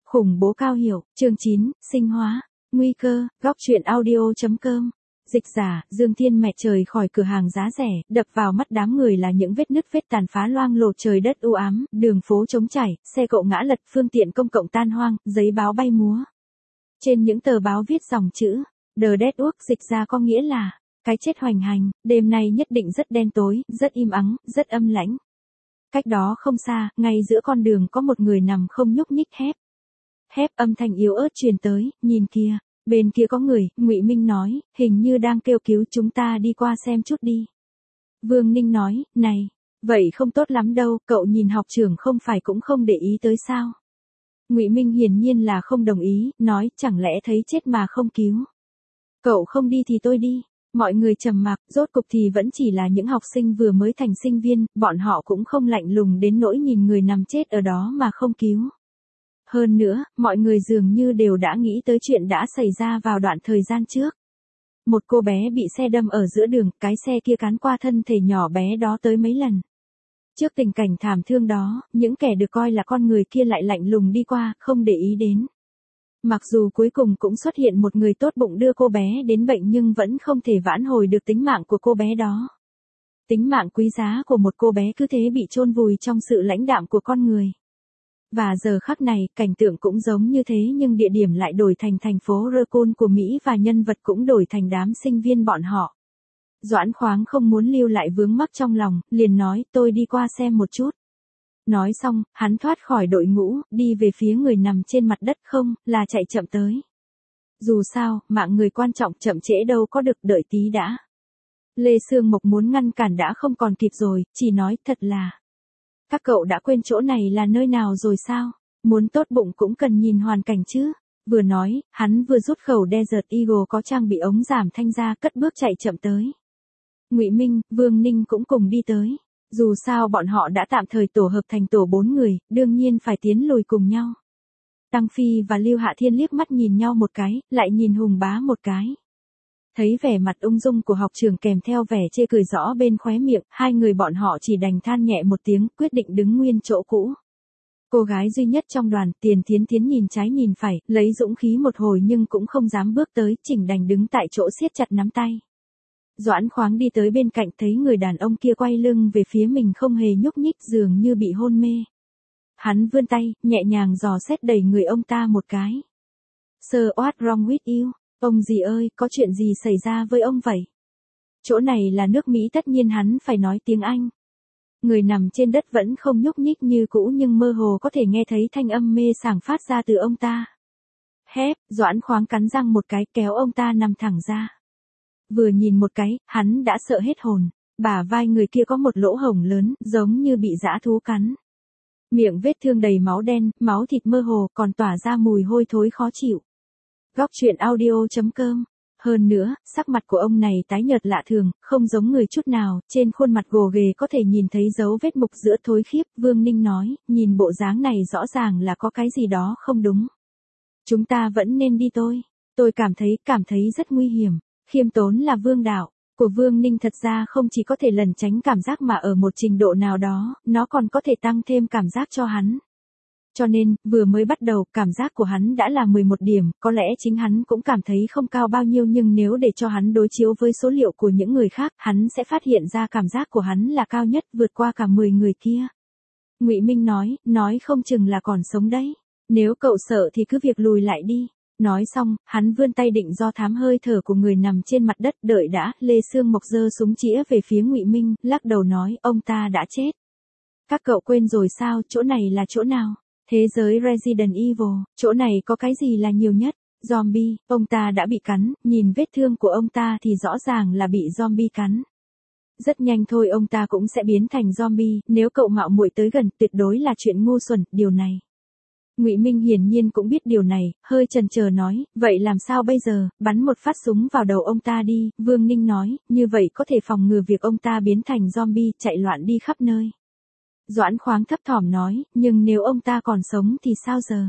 Khủng bố Cao Hiểu, chương 9, sinh hóa, nguy cơ, góc truyện audio.com. Dịch giả, Dương Thiên mẹ trời khỏi cửa hàng giá rẻ, đập vào mắt đám người là những vết nứt vết tàn phá loang lổ, trời đất u ám, đường phố trống trải, xe cộ ngã lật, phương tiện công cộng tan hoang, giấy báo bay múa. Trên những tờ báo viết dòng chữ, The Dead Work, dịch ra có nghĩa là, cái chết hoành hành, đêm nay nhất định rất đen tối, rất im ắng, rất âm lãnh. Cách đó không xa, ngay giữa con đường có một người nằm không nhúc nhích hép âm thanh yếu ớt truyền tới, nhìn kia, bên kia có người, Ngụy Minh nói, hình như đang kêu cứu, chúng ta đi qua xem chút đi. Vương Ninh nói, này, vậy không tốt lắm đâu, cậu nhìn học trưởng không phải cũng không để ý tới sao. Ngụy Minh hiển nhiên là không đồng ý, nói, chẳng lẽ thấy chết mà không cứu. Cậu không đi thì tôi đi. Mọi người trầm mặc, rốt cục thì vẫn chỉ là những học sinh vừa mới thành sinh viên, bọn họ cũng không lạnh lùng đến nỗi nhìn người nằm chết ở đó mà không cứu. Hơn nữa, mọi người dường như đều đã nghĩ tới chuyện đã xảy ra vào đoạn thời gian trước. Một cô bé bị xe đâm ở giữa đường, cái xe kia cán qua thân thể nhỏ bé đó tới mấy lần. Trước tình cảnh thảm thương đó, những kẻ được coi là con người kia lại lạnh lùng đi qua, không để ý đến. Mặc dù cuối cùng cũng xuất hiện một người tốt bụng đưa cô bé đến bệnh nhưng vẫn không thể vãn hồi được tính mạng của cô bé đó. Tính mạng quý giá của một cô bé cứ thế bị chôn vùi trong sự lãnh đạm của con người. Và giờ khắc này, cảnh tượng cũng giống như thế nhưng địa điểm lại đổi thành thành phố Raccoon của Mỹ và nhân vật cũng đổi thành đám sinh viên bọn họ. Doãn Khoáng không muốn lưu lại vướng mắc trong lòng, liền nói tôi đi qua xem một chút. Nói xong, hắn thoát khỏi đội ngũ, đi về phía người nằm trên mặt đất, không, là chạy chậm tới. Dù sao, mạng người quan trọng, chậm trễ đâu có được, đợi tí đã. Lê Sương Mộc muốn ngăn cản đã không còn kịp rồi, chỉ nói thật là. Các cậu đã quên chỗ này là nơi nào rồi sao? Muốn tốt bụng cũng cần nhìn hoàn cảnh chứ. Vừa nói, hắn vừa rút khẩu Desert Eagle có trang bị ống giảm thanh ra, cất bước chạy chậm tới. Ngụy Minh, Vương Ninh cũng cùng đi tới. Dù sao bọn họ đã tạm thời tổ hợp thành tổ 4 người, đương nhiên phải tiến lùi cùng nhau. Tăng Phi và Lưu Hạ Thiên liếc mắt nhìn nhau một cái, lại nhìn Hùng Bá một cái. Thấy vẻ mặt ung dung của học trưởng kèm theo vẻ chê cười rõ bên khóe miệng, hai người bọn họ chỉ đành than nhẹ một tiếng, quyết định đứng nguyên chỗ cũ. Cô gái duy nhất trong đoàn, Tiền Thiến Thiến nhìn trái nhìn phải, lấy dũng khí một hồi nhưng cũng không dám bước tới, chỉnh đành đứng tại chỗ siết chặt nắm tay. Doãn Khoáng đi tới bên cạnh, thấy người đàn ông kia quay lưng về phía mình không hề nhúc nhích, dường như bị hôn mê. Hắn vươn tay, nhẹ nhàng dò xét đẩy người ông ta một cái. Sir, what's wrong with you? Ông gì ơi, có chuyện gì xảy ra với ông vậy? Chỗ này là nước Mỹ, tất nhiên hắn phải nói tiếng Anh. Người nằm trên đất vẫn không nhúc nhích như cũ nhưng mơ hồ có thể nghe thấy thanh âm mê sảng phát ra từ ông ta. Hép, Doãn Khoáng cắn răng một cái, kéo ông ta nằm thẳng ra. Vừa nhìn một cái, hắn đã sợ hết hồn. Bả vai người kia có một lỗ hổng lớn, giống như bị dã thú cắn. Miệng vết thương đầy máu đen, máu thịt mơ hồ, còn tỏa ra mùi hôi thối khó chịu. Góc truyện audio.com. Hơn nữa, sắc mặt của ông này tái nhợt lạ thường, không giống người chút nào, trên khuôn mặt gồ ghề có thể nhìn thấy dấu vết mục giữa thối khiếp. Vương Ninh nói, nhìn bộ dáng này rõ ràng là có cái gì đó không đúng. Chúng ta vẫn nên đi thôi. Tôi cảm thấy rất nguy hiểm. Khiêm tốn là vương đạo của Vương Ninh thật ra không chỉ có thể lẩn tránh cảm giác mà ở một trình độ nào đó, nó còn có thể tăng thêm cảm giác cho hắn. Cho nên, vừa mới bắt đầu, cảm giác của hắn đã là 11 điểm, có lẽ chính hắn cũng cảm thấy không cao bao nhiêu nhưng nếu để cho hắn đối chiếu với số liệu của những người khác, hắn sẽ phát hiện ra cảm giác của hắn là cao nhất, vượt qua cả 10 người kia. Ngụy Minh nói không chừng là còn sống đấy. Nếu cậu sợ thì cứ việc lùi lại đi. Nói xong, hắn vươn tay định do thám hơi thở của người nằm trên mặt đất, đợi đã, Lê Sương Mộc giơ súng chĩa về phía Ngụy Minh, lắc đầu nói, ông ta đã chết. Các cậu quên rồi sao, chỗ này là chỗ nào? Thế giới Resident Evil, chỗ này có cái gì là nhiều nhất? Zombie, ông ta đã bị cắn, nhìn vết thương của ông ta thì rõ ràng là bị zombie cắn. Rất nhanh thôi ông ta cũng sẽ biến thành zombie, nếu cậu mạo muội tới gần, tuyệt đối là chuyện ngu xuẩn, điều này. Ngụy Minh hiển nhiên cũng biết điều này, hơi chần chờ nói, vậy làm sao bây giờ, bắn một phát súng vào đầu ông ta đi. Vương Ninh nói, như vậy có thể phòng ngừa việc ông ta biến thành zombie, chạy loạn đi khắp nơi. Doãn Khoáng thấp thỏm nói, nhưng nếu ông ta còn sống thì sao giờ?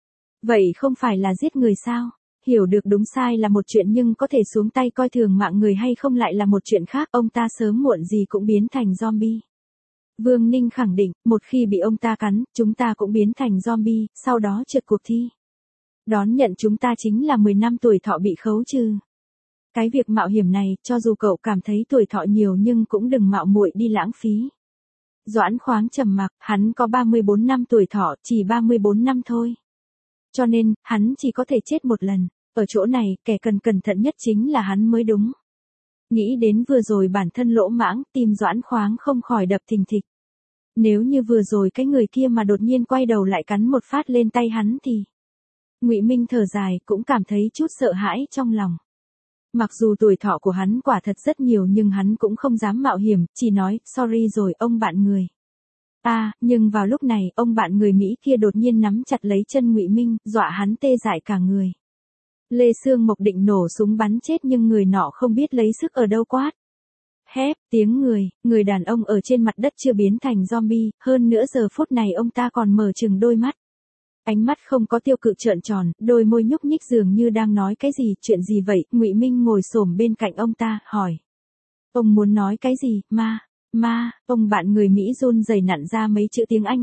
Vậy không phải là giết người sao? Hiểu được đúng sai là một chuyện nhưng có thể xuống tay coi thường mạng người hay không lại là một chuyện khác, ông ta sớm muộn gì cũng biến thành zombie. Vương Ninh khẳng định, một khi bị ông ta cắn, chúng ta cũng biến thành zombie, sau đó trượt cuộc thi. Đón nhận chúng ta chính là 10 năm tuổi thọ bị khấu trừ. Cái việc mạo hiểm này, cho dù cậu cảm thấy tuổi thọ nhiều nhưng cũng đừng mạo muội đi lãng phí. Doãn Khoáng trầm mặc, hắn có 34 năm tuổi thọ, chỉ 34 năm thôi. Cho nên, hắn chỉ có thể chết một lần. Ở chỗ này, kẻ cần cẩn thận nhất chính là hắn mới đúng. Nghĩ đến vừa rồi bản thân lỗ mãng, tim Doãn Khoáng không khỏi đập thình thịch. Nếu như vừa rồi cái người kia mà đột nhiên quay đầu lại cắn một phát lên tay hắn thì... Ngụy Minh thở dài, cũng cảm thấy chút sợ hãi trong lòng. Mặc dù tuổi thọ của hắn quả thật rất nhiều nhưng hắn cũng không dám mạo hiểm, chỉ nói, sorry rồi ông bạn người. Nhưng vào lúc này, ông bạn người Mỹ kia đột nhiên nắm chặt lấy chân Ngụy Minh, dọa hắn tê dại cả người. Lê Sương Mộc định nổ súng bắn chết nhưng người nọ không biết lấy sức ở đâu quát. Hép, tiếng người đàn ông ở trên mặt đất chưa biến thành zombie, hơn nữa giờ phút này ông ta còn mở trừng đôi mắt. Ánh mắt không có tiêu cự trợn tròn, đôi môi nhúc nhích dường như đang nói cái gì, chuyện gì vậy? Ngụy Minh ngồi xổm bên cạnh ông ta, hỏi. Ông muốn nói cái gì, ma, ông bạn người Mỹ run rẩy nặn ra mấy chữ tiếng Anh,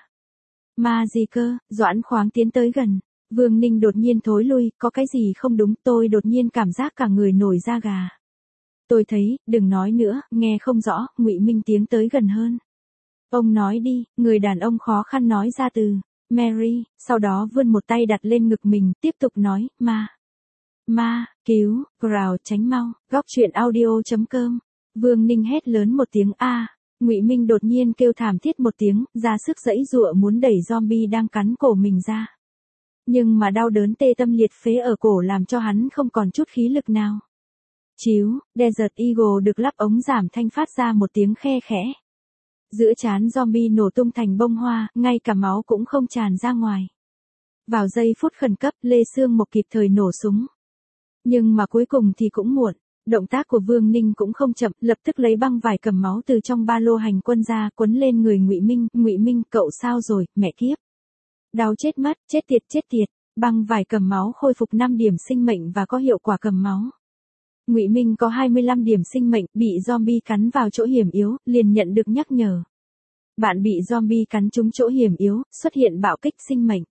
ma gì cơ? Doãn Khoáng tiến tới gần. Vương Ninh đột nhiên thối lui, có cái gì không đúng, tôi đột nhiên cảm giác cả người nổi da gà. Tôi thấy, đừng nói nữa, nghe không rõ, Ngụy Minh tiến tới gần hơn. Ông nói đi, người đàn ông khó khăn nói ra từ Mary, sau đó vươn một tay đặt lên ngực mình, tiếp tục nói, ma, cứu, Growl tránh mau, góc truyện audio.com. Vương Ninh hét lớn một tiếng a. Ngụy Minh đột nhiên kêu thảm thiết một tiếng, ra sức giãy giụa muốn đẩy zombie đang cắn cổ mình ra. Nhưng mà đau đớn tê tâm liệt phế ở cổ làm cho hắn không còn chút khí lực nào. Chíu, Desert Eagle được lắp ống giảm thanh phát ra một tiếng khe khẽ. Giữa trán zombie nổ tung thành bông hoa, ngay cả máu cũng không tràn ra ngoài. Vào giây phút khẩn cấp, Lê Sương Mộc kịp thời nổ súng. Nhưng mà cuối cùng thì cũng muộn. Động tác của Vương Ninh cũng không chậm, lập tức lấy băng vải cầm máu từ trong ba lô hành quân ra, quấn lên người Ngụy Minh. Ngụy Minh, cậu sao rồi, mẹ kiếp. Đau chết mất, chết tiệt. Băng vải cầm máu khôi phục 5 điểm sinh mệnh và có hiệu quả cầm máu. Ngụy Minh có 25 điểm sinh mệnh, bị zombie cắn vào chỗ hiểm yếu, liền nhận được nhắc nhở. Bạn bị zombie cắn trúng chỗ hiểm yếu, xuất hiện bạo kích sinh mệnh.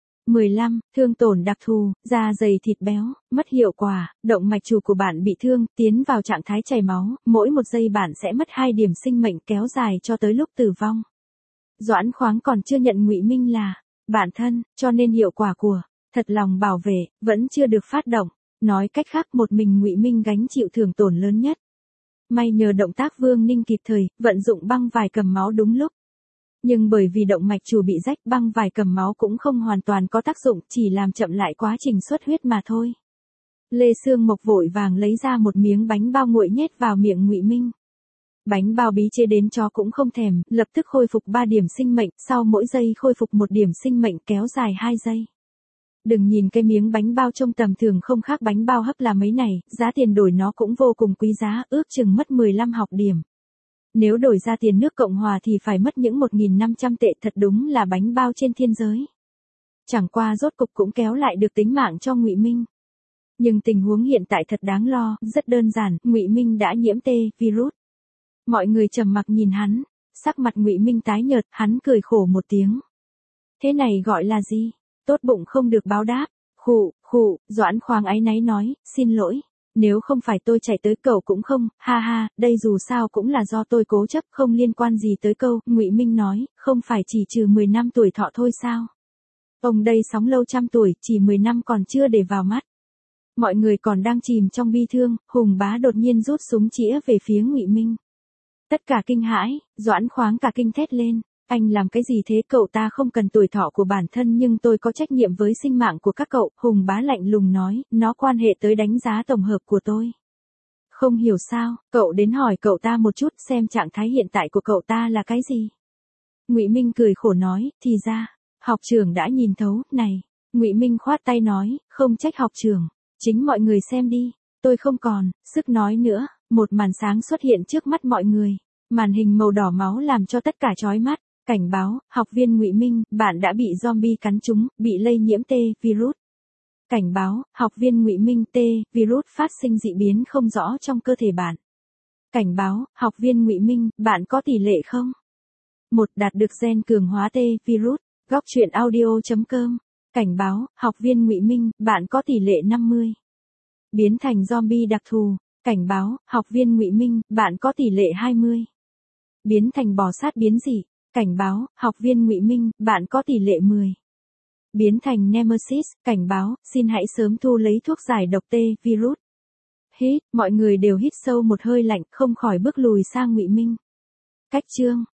15. Thương tổn đặc thù, da dày thịt béo, mất hiệu quả, động mạch chủ của bạn bị thương, tiến vào trạng thái chảy máu, mỗi một giây bạn sẽ mất 2 điểm sinh mệnh kéo dài cho tới lúc tử vong. Doãn Khoáng còn chưa nhận Ngụy Minh là bạn thân, cho nên hiệu quả của thật lòng bảo vệ vẫn chưa được phát động. Nói cách khác một mình Ngụy Minh gánh chịu thương tổn lớn nhất. May nhờ động tác Vương Ninh kịp thời, vận dụng băng vải cầm máu đúng lúc. Nhưng bởi vì động mạch chủ bị rách, băng vải cầm máu cũng không hoàn toàn có tác dụng, chỉ làm chậm lại quá trình xuất huyết mà thôi. Lê Sương Mộc vội vàng lấy ra một miếng bánh bao nguội nhét vào miệng Ngụy Minh. Bánh bao bí chế đến chó cũng không thèm, lập tức khôi phục 3 điểm sinh mệnh, sau mỗi giây khôi phục 1 điểm sinh mệnh kéo dài 2 giây. Đừng nhìn cái miếng bánh bao trông tầm thường không khác bánh bao hấp là mấy này, giá tiền đổi nó cũng vô cùng quý giá, ước chừng mất 15 học điểm. Nếu đổi ra tiền nước Cộng Hòa thì phải mất những 1.500 tệ, thật đúng là bánh bao trên thiên giới. Chẳng qua rốt cục cũng kéo lại được tính mạng cho Ngụy Minh. Nhưng tình huống hiện tại thật đáng lo, rất đơn giản, Ngụy Minh đã nhiễm virus. Mọi người trầm mặc nhìn hắn, sắc mặt Ngụy Minh tái nhợt, hắn cười khổ một tiếng. Thế này gọi là gì? Tốt bụng không được báo đáp. Khụ, Doãn Khoáng áy náy nói, xin lỗi. Nếu không phải tôi chạy tới cậu cũng không, ha, đây dù sao cũng là do tôi cố chấp, không liên quan gì tới câu. Ngụy Minh nói, không phải chỉ trừ 10 năm tuổi thọ thôi sao? Ông đây sống lâu trăm tuổi, chỉ 10 năm còn chưa để vào mắt. Mọi người còn đang chìm trong bi thương, Hùng Bá đột nhiên rút súng chĩa về phía Ngụy Minh. Tất cả kinh hãi, Doãn Khoáng cả kinh thét lên. Anh làm cái gì thế? Cậu ta không cần tuổi thọ của bản thân nhưng tôi có trách nhiệm với sinh mạng của các cậu. Hùng Bá lạnh lùng nói, nó quan hệ tới đánh giá tổng hợp của tôi. Không hiểu sao, cậu đến hỏi cậu ta một chút xem trạng thái hiện tại của cậu ta là cái gì. Ngụy Minh cười khổ nói, thì ra, học trưởng đã nhìn thấu, này. Ngụy Minh khoát tay nói, không trách học trưởng, chính mọi người xem đi, tôi không còn sức nói nữa. Một màn sáng xuất hiện trước mắt mọi người, màn hình màu đỏ máu làm cho tất cả chói mắt. Cảnh báo, học viên Ngụy Minh, bạn đã bị zombie cắn trúng, bị lây nhiễm virus. Cảnh báo, học viên Ngụy Minh, virus phát sinh dị biến không rõ trong cơ thể bạn. Cảnh báo, học viên Ngụy Minh, bạn có tỷ lệ không? Một đạt được gen cường hóa T virus. Góc truyện audio.com. Cảnh báo, học viên Ngụy Minh, bạn có tỷ lệ 50. Biến thành zombie đặc thù. Cảnh báo, học viên Ngụy Minh, bạn có tỷ lệ 20. Biến thành bò sát biến dị. Cảnh báo, học viên Ngụy Minh, bạn có tỷ lệ 10. Biến thành Nemesis, cảnh báo, xin hãy sớm thu lấy thuốc giải độc T virus. Hít, mọi người đều hít sâu một hơi lạnh, không khỏi bước lùi sang Ngụy Minh. Cách chương